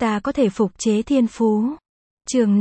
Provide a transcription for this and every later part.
ta có thể phục chế thiên phú. Chương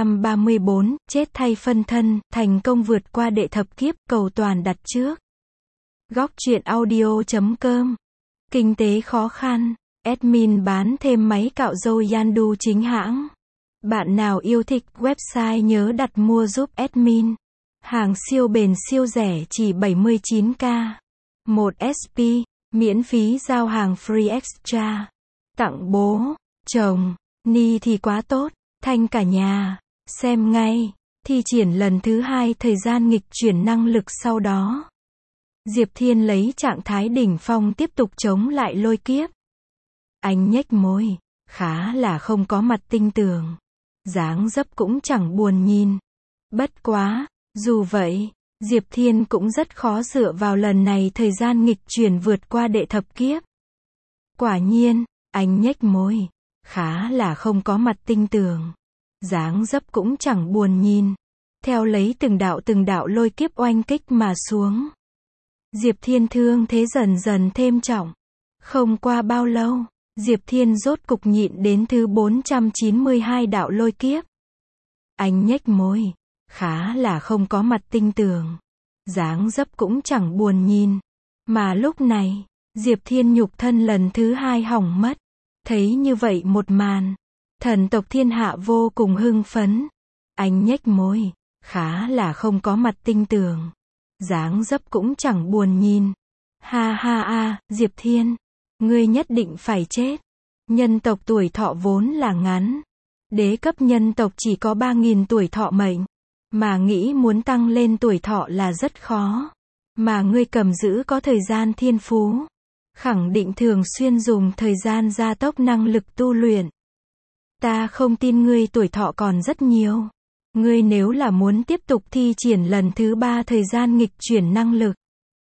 534, chết thay phân thân, thành công vượt qua đệ thập kiếp, cầu toàn đặt trước. Góc truyện audio.com. Kinh tế khó khăn, admin bán thêm máy cạo râu Yandu chính hãng. Bạn nào yêu thích website nhớ đặt mua giúp admin. Hàng siêu bền siêu rẻ chỉ 79k. 1 SP, miễn phí giao hàng free extra. Tặng bố, chồng, ni thì quá tốt, thanh cả nhà. Xem ngay, thi triển lần thứ 2 thời gian nghịch chuyển năng lực sau đó. Diệp Thiên lấy trạng thái đỉnh phong tiếp tục chống lại lôi kiếp. Anh nhếch môi, khá là không có mặt tinh tường. Dáng dấp cũng chẳng buồn nhìn. Bất quá, dù vậy, Diệp Thiên cũng rất khó dựa vào lần này thời gian nghịch chuyển vượt qua đệ thập kiếp. Quả nhiên, anh nhếch môi, khá là không có mặt tinh tường. Dáng dấp cũng chẳng buồn nhìn. Theo lấy từng đạo lôi kiếp oanh kích mà xuống. Diệp Thiên thương thế dần dần thêm trọng. Không qua bao lâu, Diệp Thiên rốt cục nhịn đến thứ 492 đạo lôi kiếp. Anh nhếch môi, khá là không có mặt tinh tường. Dáng dấp cũng chẳng buồn nhìn. Mà lúc này, Diệp Thiên nhục thân lần thứ 2 hỏng mất. Thấy như vậy một màn, thần tộc thiên hạ vô cùng hưng phấn. Anh nhếch môi, khá là không có mặt tinh tường. Dáng dấp cũng chẳng buồn nhìn. Ha ha a, Diệp Thiên, ngươi nhất định phải chết. Nhân tộc tuổi thọ vốn là ngắn. Đế cấp nhân tộc chỉ có 3.000 tuổi thọ mệnh. Mà nghĩ muốn tăng lên tuổi thọ là rất khó. Mà ngươi cầm giữ có thời gian thiên phú. Khẳng định thường xuyên dùng thời gian gia tốc năng lực tu luyện. Ta không tin ngươi tuổi thọ còn rất nhiều. Ngươi nếu là muốn tiếp tục thi triển lần thứ 3 thời gian nghịch chuyển năng lực.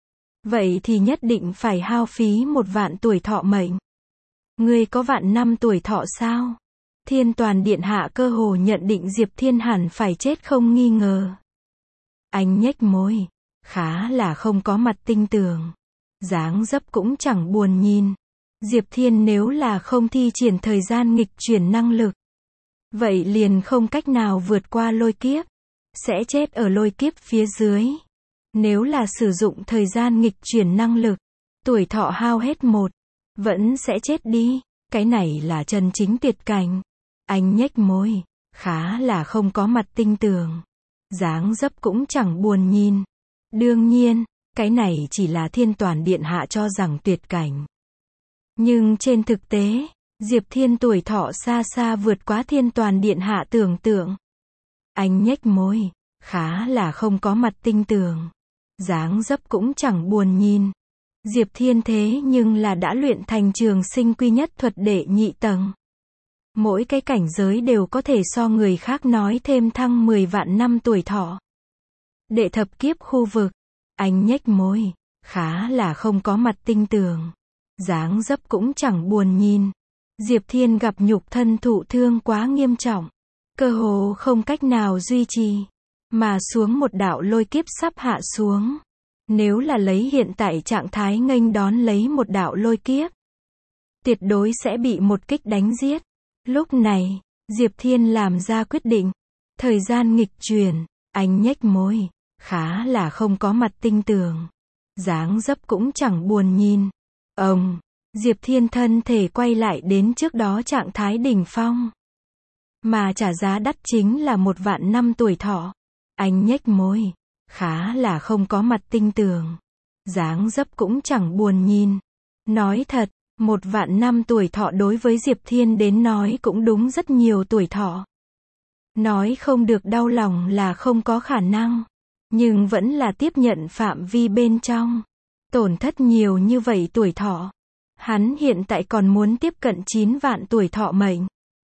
Vậy thì nhất định phải hao phí 1.000 tuổi thọ mệnh. Ngươi có 1.000 tuổi thọ sao? Thiên Toàn Điện Hạ cơ hồ nhận định Diệp Thiên hẳn phải chết không nghi ngờ. Anh nhếch môi, khá là không có mặt tinh tường. Dáng dấp cũng chẳng buồn nhìn. Diệp Thiên nếu là không thi triển thời gian nghịch chuyển năng lực. Vậy liền không cách nào vượt qua lôi kiếp. Sẽ chết ở lôi kiếp phía dưới. Nếu là sử dụng thời gian nghịch chuyển năng lực. Tuổi thọ hao hết vẫn sẽ chết đi. Cái này là chân chính tuyệt cảnh. Anh nhếch môi, khá là không có mặt tinh tường. Dáng dấp cũng chẳng buồn nhìn. Đương nhiên, cái này chỉ là Thiên Toàn Điện Hạ cho rằng tuyệt cảnh. Nhưng trên thực tế, Diệp Thiên tuổi thọ xa xa vượt quá Thiên Toàn Điện Hạ tưởng tượng. Anh nhếch môi, khá là không có mặt tinh tường. Dáng dấp cũng chẳng buồn nhìn. Diệp Thiên thế nhưng là đã luyện thành trường sinh quy nhất thuật đệ nhị tầng. Mỗi cái cảnh giới đều có thể so người khác nói thêm thăng 10 vạn năm tuổi thọ. Đệ thập kiếp khu vực. Anh nhếch môi, khá là không có mặt tinh tường. Dáng dấp cũng chẳng buồn nhìn. Diệp Thiên gặp nhục thân thụ thương quá nghiêm trọng. Cơ hồ không cách nào duy trì. Mà xuống một đạo lôi kiếp sắp hạ xuống. Nếu là lấy hiện tại trạng thái nghênh đón lấy một đạo lôi kiếp. Tuyệt đối sẽ bị một kích đánh giết. Lúc này, Diệp Thiên làm ra quyết định. Thời gian nghịch chuyển, anh nhếch môi, khá là không có mặt tinh tường. Dáng dấp cũng chẳng buồn nhìn. Diệp Thiên thân thể quay lại đến trước đó trạng thái đỉnh phong. Mà trả giá đắt chính là 1.000 năm tuổi thọ. Anh nhếch môi, khá là không có mặt tinh tường. Dáng dấp cũng chẳng buồn nhìn. Nói thật, 1.000 năm tuổi thọ đối với Diệp Thiên đến nói cũng đúng rất nhiều tuổi thọ. Nói không được đau lòng là không có khả năng. Nhưng vẫn là tiếp nhận phạm vi bên trong. Tổn thất nhiều như vậy tuổi thọ. Hắn hiện tại còn muốn tiếp cận 9 vạn tuổi thọ mệnh.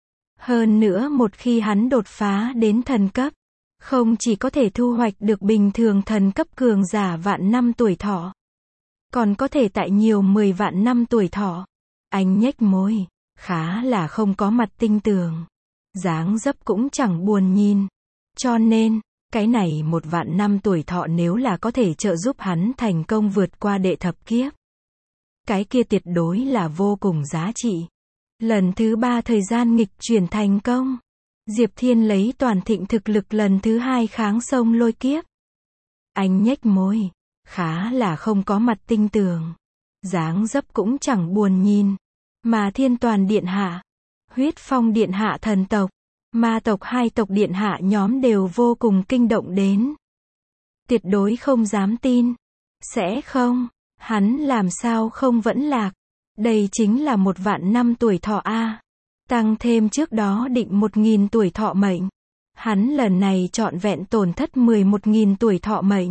Hơn nữa một khi hắn đột phá đến thần cấp. Không chỉ có thể thu hoạch được bình thường thần cấp cường giả 1.000 năm tuổi thọ. Còn có thể tại nhiều 10 vạn năm tuổi thọ. Anh nhếch môi, khá là không có mặt tinh tường. Dáng dấp cũng chẳng buồn nhìn. Cho nên, cái này 1.000 năm tuổi thọ nếu là có thể trợ giúp hắn thành công vượt qua đệ thập kiếp. Cái kia tuyệt đối là vô cùng giá trị. Lần thứ 3 thời gian nghịch chuyển thành công. Diệp Thiên lấy toàn thịnh thực lực lần thứ 2 kháng sông lôi kiếp. Anh nhếch môi, khá là không có mặt tinh tường. Dáng dấp cũng chẳng buồn nhìn. Mà Thiên Toàn Điện Hạ, Huyết Phong Điện Hạ thần tộc, Ma tộc hai tộc điện hạ nhóm đều vô cùng kinh động đến. Tuyệt đối không dám tin. Sẽ không, hắn làm sao không vẫn lạc. Đây chính là 1.000 năm tuổi thọ a. Tăng thêm trước đó định 1.000 tuổi thọ mệnh. Hắn lần này trọn vẹn tổn thất 11.000 tuổi thọ mệnh.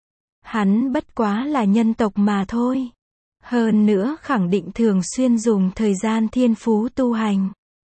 Hắn bất quá là nhân tộc mà thôi. Hơn nữa khẳng định thường xuyên dùng thời gian thiên phú tu hành.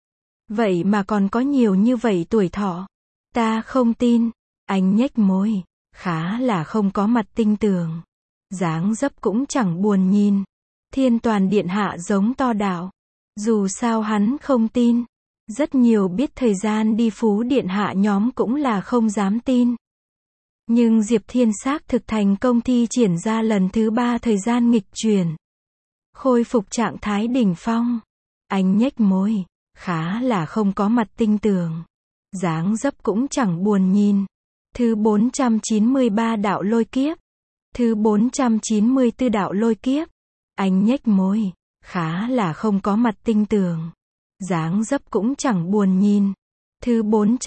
Vậy mà còn có nhiều như vậy tuổi thọ. Ta không tin. Anh nhếch môi, khá là không có mặt tinh tường. Dáng dấp cũng chẳng buồn nhìn. Thiên Toàn Điện Hạ giống to đạo. Dù sao hắn không tin. Rất nhiều biết thời gian đi Phú Điện Hạ nhóm cũng là không dám tin. Nhưng Diệp Thiên xác thực thành công thi triển ra lần thứ 3 thời gian nghịch chuyển. Khôi phục trạng thái đỉnh phong. Anh nhếch môi, khá là không có mặt tinh tường. Dáng dấp cũng chẳng buồn nhìn. Thứ 493 đạo lôi kiếp. Thứ 494 đạo lôi kiếp. Anh nhếch môi, khá là không có mặt tinh tường. Dáng dấp cũng chẳng buồn nhìn. Thứ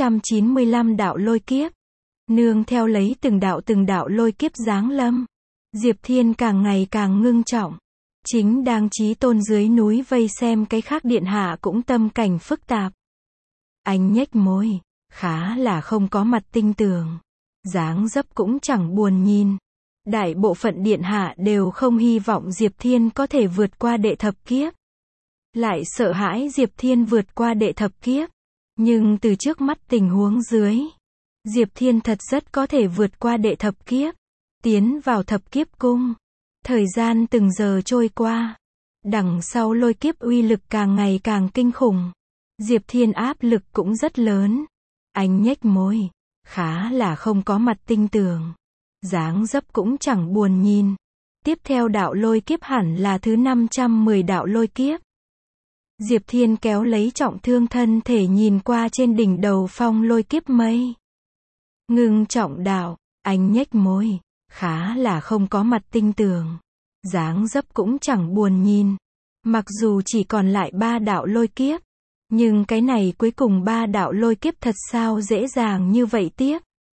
495 đạo lôi kiếp. Nương theo lấy từng đạo lôi kiếp giáng lâm. Diệp Thiên càng ngày càng ngưng trọng. Chính đang chí tôn dưới núi vây xem cái khác điện hạ cũng tâm cảnh phức tạp. Anh nhếch môi, khá là không có mặt tinh tường. Dáng dấp cũng chẳng buồn nhìn. Đại bộ phận điện hạ đều không hy vọng Diệp Thiên có thể vượt qua đệ thập kiếp. Lại sợ hãi Diệp Thiên vượt qua đệ thập kiếp. Nhưng từ trước mắt tình huống dưới, Diệp Thiên thật rất có thể vượt qua đệ thập kiếp. Tiến vào thập kiếp cung. Thời gian từng giờ trôi qua. Đằng sau lôi kiếp uy lực càng ngày càng kinh khủng. Diệp Thiên áp lực cũng rất lớn. Anh nhếch môi, khá là không có mặt tinh tường. Dáng dấp cũng chẳng buồn nhìn. Tiếp theo đạo lôi kiếp hẳn là thứ 510 đạo lôi kiếp. Diệp Thiên kéo lấy trọng thương thân thể nhìn qua trên đỉnh đầu phong lôi kiếp mây. Ngưng trọng đạo, anh nhếch môi, khá là không có mặt tinh tường. Dáng dấp cũng chẳng buồn nhìn. Mặc dù chỉ còn lại 3 đạo lôi kiếp. Nhưng cái này cuối cùng 3 đạo lôi kiếp thật sao dễ dàng như vậy tiếp.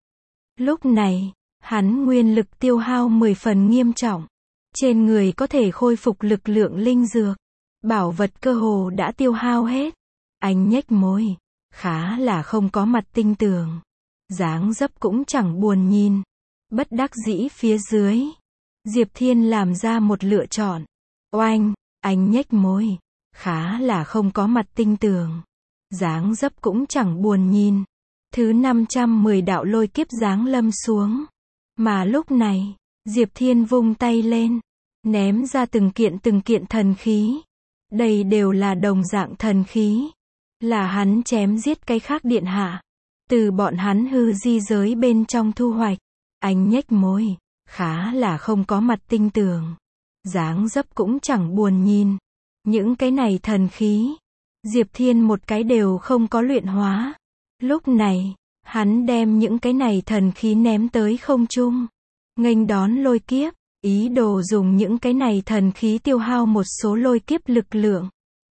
Lúc này, hắn nguyên lực tiêu hao 10 phần nghiêm trọng. Trên người có thể khôi phục lực lượng linh dược. Bảo vật cơ hồ đã tiêu hao hết. Anh nhếch môi, khá là không có mặt tinh tường. Dáng dấp cũng chẳng buồn nhìn. Bất đắc dĩ phía dưới. Diệp Thiên làm ra một lựa chọn. Oanh, anh nhếch môi, khá là không có mặt tinh tường. Dáng dấp cũng chẳng buồn nhìn. Thứ 510 đạo lôi kiếp giáng lâm xuống. Mà lúc này, Diệp Thiên vung tay lên. Ném ra từng kiện thần khí. Đây đều là đồng dạng thần khí. Là hắn chém giết cái khác điện hạ. Từ bọn hắn hư di giới bên trong thu hoạch. Anh nhếch môi, khá là không có mặt tinh tường. Dáng dấp cũng chẳng buồn nhìn. Những cái này thần khí. Diệp Thiên một cái đều không có luyện hóa. Lúc này, hắn đem những cái này thần khí ném tới không trung. Nghênh đón lôi kiếp. Ý đồ dùng những cái này thần khí tiêu hao một số lôi kiếp lực lượng.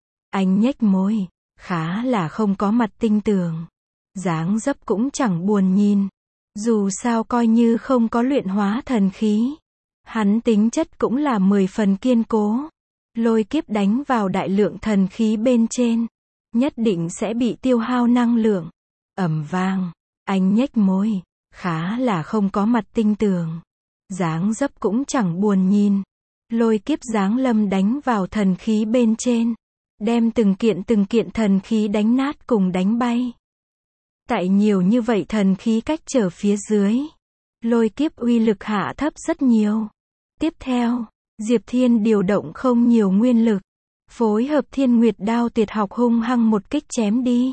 Anh nhếch môi, khá là không có mặt tinh tường. Dáng dấp cũng chẳng buồn nhìn. Dù sao coi như không có luyện hóa thần khí. Hắn tính chất cũng là 10 phần kiên cố. Lôi kiếp đánh vào đại lượng thần khí bên trên. Nhất định sẽ bị tiêu hao năng lượng. Ầm vang, anh nhếch môi, khá là không có mặt tinh tường. Dáng dấp cũng chẳng buồn nhìn. Lôi kiếp giáng lâm đánh vào thần khí bên trên. Đem từng kiện thần khí đánh nát cùng đánh bay. Tại nhiều như vậy thần khí cách trở phía dưới. Lôi kiếp uy lực hạ thấp rất nhiều. Tiếp theo, Diệp Thiên điều động không nhiều nguyên lực. Phối hợp Thiên Nguyệt Đao tuyệt học hung hăng một kích chém đi.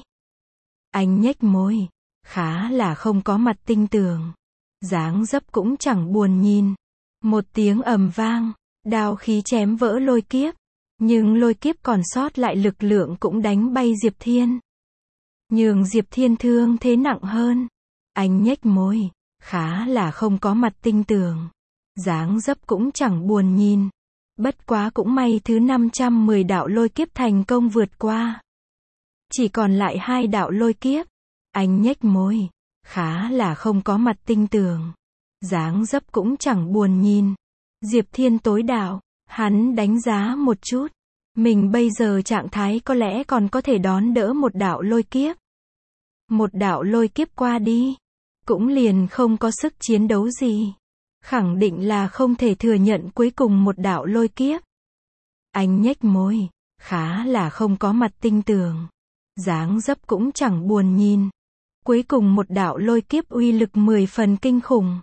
Anh nhếch môi, khá là không có mặt tinh tường. Dáng dấp cũng chẳng buồn nhìn. Một tiếng ầm vang, đao khí chém vỡ lôi kiếp. Nhưng lôi kiếp còn sót lại lực lượng cũng đánh bay Diệp Thiên. Nhường Diệp Thiên thương thế nặng hơn. Anh nhếch môi, khá là không có mặt tinh tường. Dáng dấp cũng chẳng buồn nhìn. Bất quá cũng may thứ 510 đạo lôi kiếp thành công vượt qua. Chỉ còn lại 2 đạo lôi kiếp. Anh nhếch môi, khá là không có mặt tinh tường. Dáng dấp cũng chẳng buồn nhìn. Diệp Thiên tối đạo, hắn đánh giá một chút. Mình bây giờ trạng thái có lẽ còn có thể đón đỡ một đạo lôi kiếp. Một đạo lôi kiếp qua đi, cũng liền không có sức chiến đấu gì. Khẳng định là không thể thừa nhận cuối cùng một đạo lôi kiếp. Anh nhếch môi, khá là không có mặt tinh tường. Dáng dấp cũng chẳng buồn nhìn. Cuối cùng một đạo lôi kiếp uy lực 10 phần kinh khủng.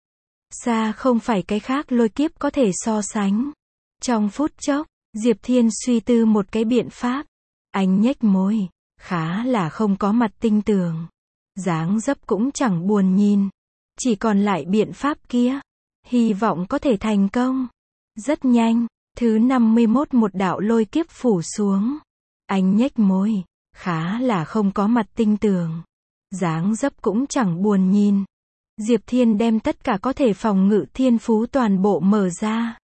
Xa không phải cái khác lôi kiếp có thể so sánh. Trong phút chốc, Diệp Thiên suy tư một cái biện pháp. Anh nhếch môi, khá là không có mặt tinh tường. Dáng dấp cũng chẳng buồn nhìn. Chỉ còn lại biện pháp kia. Hy vọng có thể thành công. Rất nhanh, thứ 51 một đạo lôi kiếp phủ xuống. Anh nhếch môi, khá là không có mặt tinh tường. Dáng dấp cũng chẳng buồn nhìn. Diệp Thiên đem tất cả có thể phòng ngự thiên phú toàn bộ mở ra.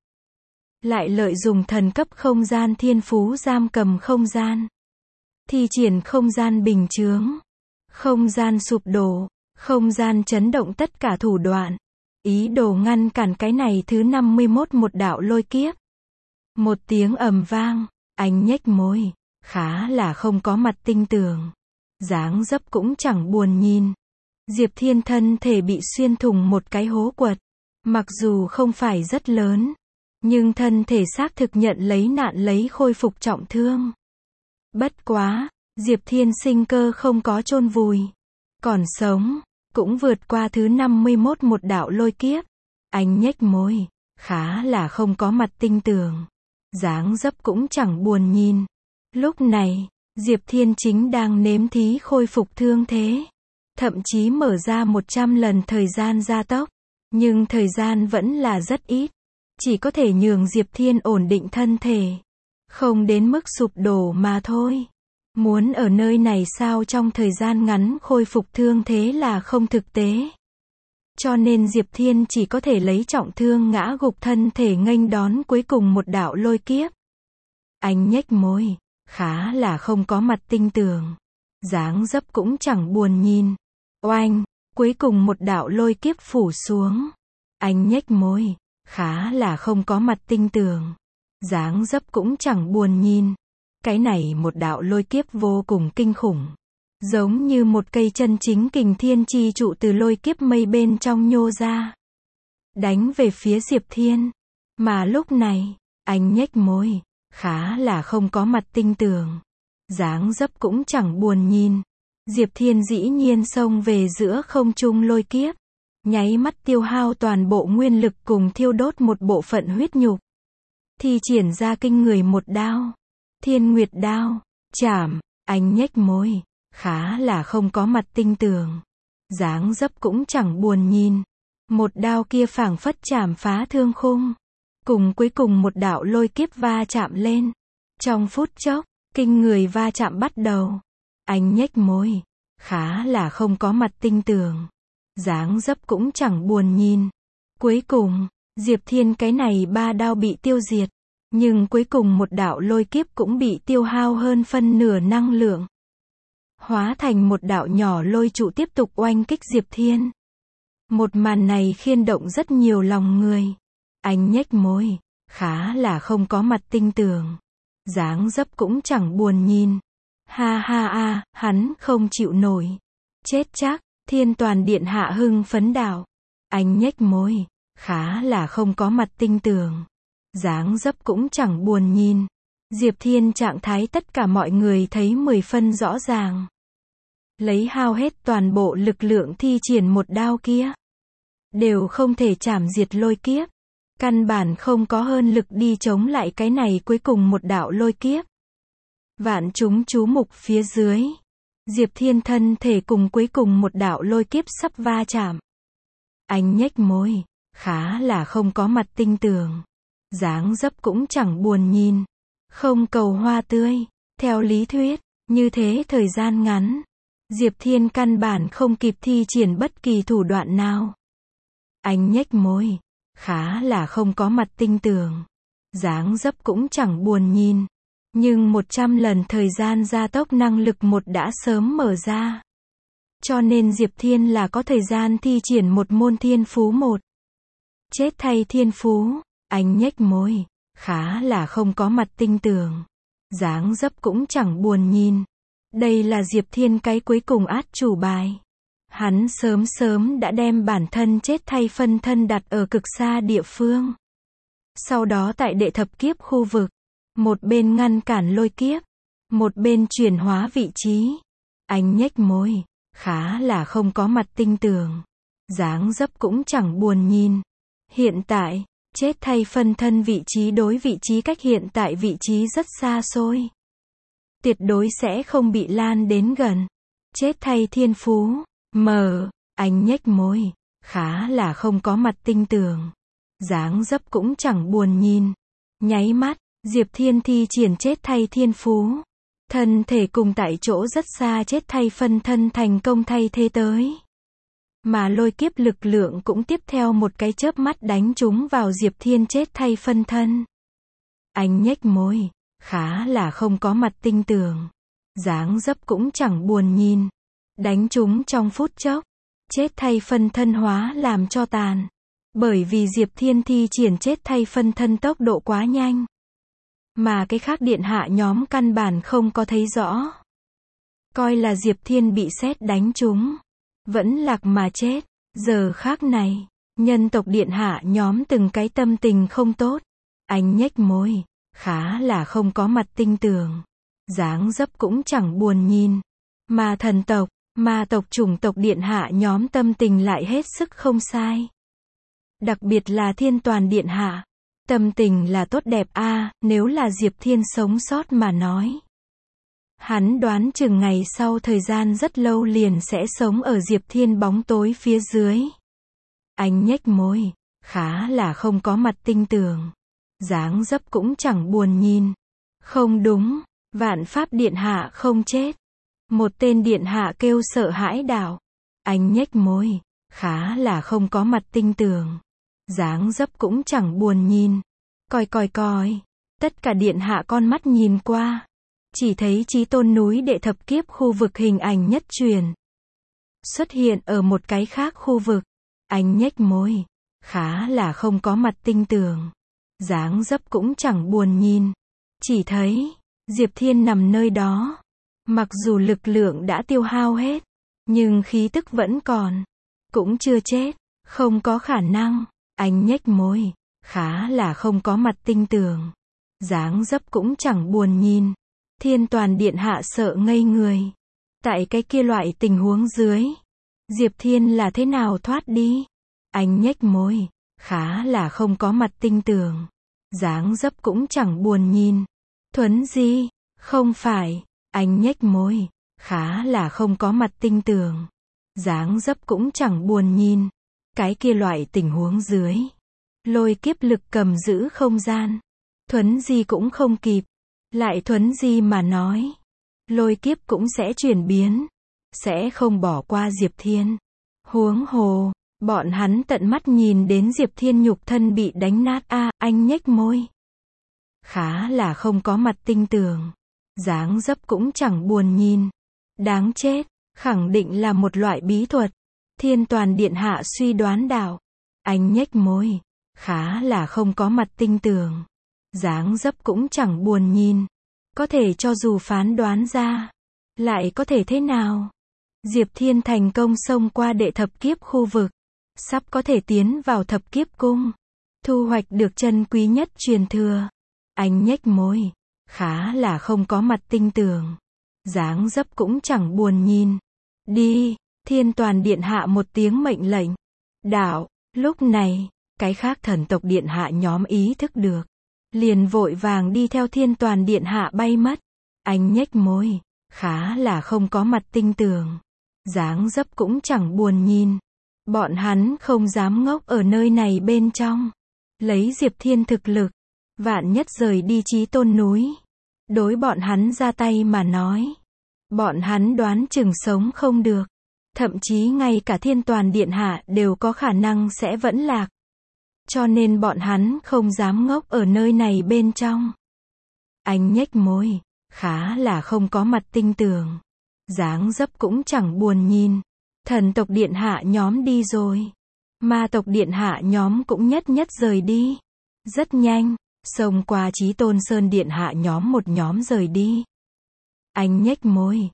Lại lợi dụng thần cấp không gian thiên phú giam cầm không gian. Thi triển không gian bình chướng. Không gian sụp đổ. Không gian chấn động tất cả thủ đoạn. Ý đồ ngăn cản cái này thứ 51 một đạo lôi kiếp. Một tiếng ầm vang. Anh nhếch môi. Khá là không có mặt tinh tường. Dáng dấp cũng chẳng buồn nhìn. Diệp Thiên thân thể bị xuyên thủng một cái hố quật. Mặc dù không phải rất lớn. Nhưng thân thể xác thực nhận lấy nạn lấy khôi phục trọng thương. Bất quá, Diệp Thiên sinh cơ không có chôn vùi. Còn sống, cũng vượt qua thứ 51 một đạo lôi kiếp. Anh nhếch môi, khá là không có mặt tinh tường. Dáng dấp cũng chẳng buồn nhìn. Lúc này, Diệp Thiên chính đang nếm thí khôi phục thương thế. Thậm chí mở ra 100 lần thời gian gia tốc. Nhưng thời gian vẫn là rất ít. Chỉ có thể nhường Diệp Thiên ổn định thân thể. Không đến mức sụp đổ mà thôi. Muốn ở nơi này sao trong thời gian ngắn khôi phục thương thế là không thực tế. Cho nên Diệp Thiên chỉ có thể lấy trọng thương ngã gục thân thể nghênh đón cuối cùng một đạo lôi kiếp. Anh nhếch môi, khá là không có mặt tinh tường. Dáng dấp cũng chẳng buồn nhìn. Oanh, cuối cùng một đạo lôi kiếp phủ xuống. Anh nhếch môi, khá là không có mặt tinh tường. Dáng dấp cũng chẳng buồn nhìn. Cái này một đạo lôi kiếp vô cùng kinh khủng. Giống như một cây chân chính kình thiên chi trụ từ lôi kiếp mây bên trong nhô ra. Đánh về phía Diệp Thiên. Mà lúc này, anh nhếch môi, khá là không có mặt tinh tường. Dáng dấp cũng chẳng buồn nhìn. Diệp Thiên dĩ nhiên xông về giữa không trung lôi kiếp. Nháy mắt tiêu hao toàn bộ nguyên lực cùng thiêu đốt một bộ phận huyết nhục. Thi triển ra kinh người một đao. Thiên Nguyệt đao. Chảm. Anh nhếch môi. Khá là không có mặt tinh tường. Dáng dấp cũng chẳng buồn nhìn. Một đao kia phảng phất chảm phá thương khung. Cùng cuối cùng một đạo lôi kiếp va chạm lên. Trong phút chốc, kinh người va chạm bắt đầu. Anh nhếch môi. Khá là không có mặt tinh tường. Dáng dấp cũng chẳng buồn nhìn. Cuối cùng, Diệp Thiên cái này 3 đao bị tiêu diệt. Nhưng cuối cùng một đạo lôi kiếp cũng bị tiêu hao hơn phân nửa năng lượng. Hóa thành một đạo nhỏ lôi trụ tiếp tục oanh kích Diệp Thiên. Một màn này khiên động rất nhiều lòng người. Anh nhếch môi, khá là không có mặt tinh tường. Dáng dấp cũng chẳng buồn nhìn. Ha ha a, hắn không chịu nổi. Chết chắc, Thiên Toàn Điện hạ hưng phấn đạo. Anh nhếch môi, khá là không có mặt tinh tường. Dáng dấp cũng chẳng buồn nhìn. Diệp Thiên trạng thái tất cả mọi người thấy 10 phân rõ ràng. Lấy hao hết toàn bộ lực lượng thi triển một đao kia. Đều không thể chảm diệt lôi kiếp. Căn bản không có hơn lực đi chống lại cái này cuối cùng một đạo lôi kiếp. Vạn chúng chú mục phía dưới. Diệp Thiên thân thể cùng cuối cùng một đạo lôi kiếp sắp va chạm. Anh nhếch môi, khá là không có mặt tinh tường. Dáng dấp cũng chẳng buồn nhìn. không cầu hoa tươi. Theo lý thuyết, như thế thời gian ngắn, Diệp Thiên căn bản không kịp thi triển bất kỳ thủ đoạn nào. Anh nhếch môi, khá là không có mặt tinh tường. Dáng dấp cũng chẳng buồn nhìn. Nhưng 100 lần thời gian gia tốc năng lực một đã sớm mở ra. Cho nên Diệp Thiên là có thời gian thi triển một môn thiên phú một. Chết thay thiên phú, anh nhếch môi, khá là không có mặt tinh tường. Dáng dấp cũng chẳng buồn nhìn. Đây là Diệp Thiên cái cuối cùng át chủ bài. Hắn sớm sớm đã đem bản thân chết thay phân thân đặt ở cực xa địa phương. Sau đó tại đệ thập kiếp khu vực, một bên ngăn cản lôi kiếp, một bên chuyển hóa vị trí. Anh nhếch môi, khá là không có mặt tinh tường. Dáng dấp cũng chẳng buồn nhìn. Hiện tại, chết thay phân thân vị trí đối vị trí cách hiện tại vị trí rất xa xôi. Tuyệt đối sẽ không bị lan đến gần. Chết thay thiên phú, anh nhếch môi, khá là không có mặt tinh tường. Dáng dấp cũng chẳng buồn nhìn. Nháy mắt, Diệp Thiên thi triển chết thay thiên phú. Thân thể cùng tại chỗ rất xa chết thay phân thân thành công thay thế tới. Mà lôi kiếp lực lượng cũng tiếp theo một cái chớp mắt đánh trúng vào Diệp Thiên chết thay phân thân. Anh nhếch môi, khá là không có mặt tinh tường. Dáng dấp cũng chẳng buồn nhìn. Đánh trúng trong phút chốc. Chết thay phân thân hóa làm cho tàn. Bởi vì Diệp Thiên thi triển chết thay phân thân tốc độ quá nhanh. Mà cái khác điện hạ nhóm căn bản không có thấy rõ. Coi là Diệp Thiên bị sét đánh trúng. Vẫn lạc mà chết. Giờ khác này, nhân tộc điện hạ nhóm từng cái tâm tình không tốt. Anh nhếch môi, khá là không có mặt tinh tường. Dáng dấp cũng chẳng buồn nhìn. Mà thần tộc, ma tộc chủng tộc điện hạ nhóm tâm tình lại hết sức không sai. Đặc biệt là Thiên Toàn điện hạ. Tâm tình là tốt đẹp nếu là Diệp Thiên sống sót mà nói. Hắn đoán chừng ngày sau thời gian rất lâu liền sẽ sống ở Diệp Thiên bóng tối phía dưới. Anh nhếch môi, khá là không có mặt tinh tường. Dáng dấp cũng chẳng buồn nhìn. Không đúng, Vạn Pháp điện hạ không chết. Một tên điện hạ kêu sợ hãi đảo. Anh nhếch môi, khá là không có mặt tinh tường. Dáng dấp cũng chẳng buồn nhìn. Coi. Tất cả điện hạ con mắt nhìn qua. Chỉ thấy Chí Tôn núi đệ thập kiếp khu vực hình ảnh nhất truyền. Xuất hiện ở một cái khác khu vực. Anh nhếch môi. Khá là không có mặt tinh tường. Dáng dấp cũng chẳng buồn nhìn. Chỉ thấy, Diệp Thiên nằm nơi đó. Mặc dù lực lượng đã tiêu hao hết. Nhưng khí tức vẫn còn. Cũng chưa chết. Không có khả năng. Anh nhếch môi. Khá là không có mặt tinh tường. Dáng dấp cũng chẳng buồn nhìn. Thiên Toàn điện hạ sợ ngây người. Tại cái kia loại tình huống dưới, Diệp Thiên là thế nào thoát đi? Anh nhếch môi, khá là không có mặt tinh tường. Dáng dấp cũng chẳng buồn nhìn. Thuấn Di, không phải. Anh nhếch môi, khá là không có mặt tinh tường. Dáng dấp cũng chẳng buồn nhìn. Cái kia loại tình huống dưới, lôi kiếp lực cầm giữ không gian. Thuấn Di cũng không kịp. Lại Thuấn Di mà nói, lôi kiếp cũng sẽ chuyển biến. Sẽ không bỏ qua Diệp Thiên. Huống hồ, bọn hắn tận mắt nhìn đến Diệp Thiên nhục thân bị đánh nát anh nhếch môi. Khá là không có mặt tinh tường. Dáng dấp cũng chẳng buồn nhìn. Đáng chết, khẳng định là một loại bí thuật. Thiên Toàn điện hạ suy đoán đảo. Anh nhếch môi. Khá là không có mặt tinh tường. Dáng dấp cũng chẳng buồn nhìn. Có thể cho dù phán đoán ra, lại có thể thế nào? Diệp Thiên thành công xông qua đệ thập kiếp khu vực. Sắp có thể tiến vào thập kiếp cung. Thu hoạch được chân quý nhất truyền thừa. Anh nhếch môi. Khá là không có mặt tinh tường. Dáng dấp cũng chẳng buồn nhìn. Đi, Thiên Toàn điện hạ một tiếng mệnh lệnh. Đạo, lúc này, cái khác thần tộc điện hạ nhóm ý thức được. Liền vội vàng đi theo Thiên Toàn điện hạ bay mất. Anh nhếch môi. Khá là không có mặt tinh tường. Dáng dấp cũng chẳng buồn nhìn. Bọn hắn không dám ngốc ở nơi này bên trong. Lấy Diệp Thiên thực lực. Vạn nhất rời đi Chí Tôn núi. Đối bọn hắn ra tay mà nói. Bọn hắn đoán chừng sống không được. Thậm chí ngay cả Thiên Toàn Điện Hạ đều có khả năng sẽ vẫn lạc. Cho nên bọn hắn không dám ngốc ở nơi này bên trong. Anh nhếch môi, khá là không có mặt tinh tường. Dáng dấp cũng chẳng buồn nhìn. Thần tộc Điện Hạ nhóm đi rồi. Ma tộc Điện Hạ nhóm cũng nhất nhất rời đi. Rất nhanh, xông qua Chí Tôn Sơn Điện Hạ nhóm một nhóm rời đi. Anh nhếch môi,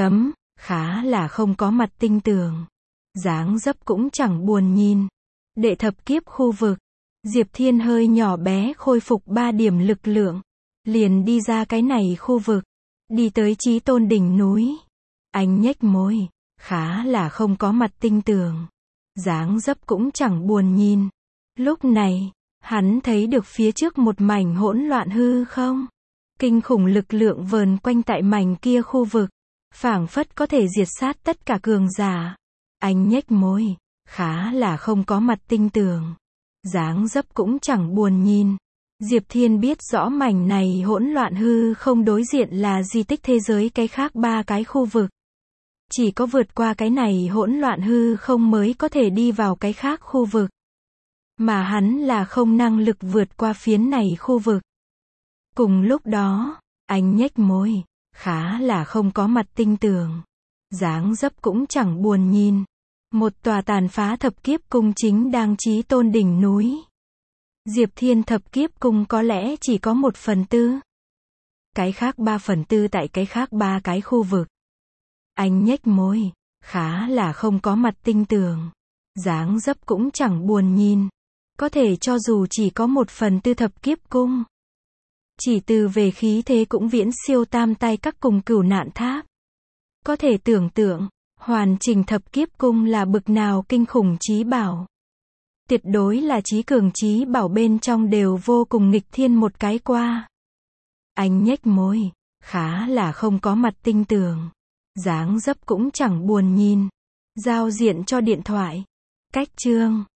khá là không có mặt tinh tường. Dáng dấp cũng chẳng buồn nhìn. Đệ thập kiếp khu vực. Diệp Thiên hơi nhỏ bé khôi phục 3 điểm lực lượng. Liền đi ra cái này khu vực. Đi tới Chí Tôn đỉnh núi. Anh nhếch môi, khá là không có mặt tinh tường. Dáng dấp cũng chẳng buồn nhìn. Lúc này, hắn thấy được phía trước một mảnh hỗn loạn hư không. Kinh khủng lực lượng vờn quanh tại mảnh kia khu vực. Phảng phất có thể diệt sát tất cả cường giả. Anh nhếch môi, khá là không có mặt tinh tường. Dáng dấp cũng chẳng buồn nhìn. Diệp Thiên biết rõ mảnh này hỗn loạn hư không đối diện là di tích thế giới cái khác 3 cái khu vực. Chỉ có vượt qua cái này hỗn loạn hư không mới có thể đi vào cái khác khu vực. Mà hắn là không năng lực vượt qua phiến này khu vực. Cùng lúc đó, anh nhếch môi, khá là không có mặt tinh tường. Dáng dấp cũng chẳng buồn nhìn. Một tòa tàn phá thập kiếp cung chính đang Chí Tôn đỉnh núi. Diệp Thiên thập kiếp cung có lẽ chỉ có 1/4. Cái khác 3/4 tại cái khác 3 cái khu vực. Anh nhếch môi, khá là không có mặt tinh tường. Dáng dấp cũng chẳng buồn nhìn. Có thể cho dù chỉ có 1/4 thập kiếp cung. Chỉ từ về khí thế cũng viễn siêu tam tai các cùng Cửu Nạn Tháp. Có thể tưởng tượng, hoàn chỉnh thập kiếp cung là bực nào kinh khủng chí bảo. Tuyệt đối là chí cường chí bảo bên trong đều vô cùng nghịch thiên một cái qua. Anh nhếch môi, khá là không có mặt tinh tường. Dáng dấp cũng chẳng buồn nhìn. Giao diện cho điện thoại. Cách chương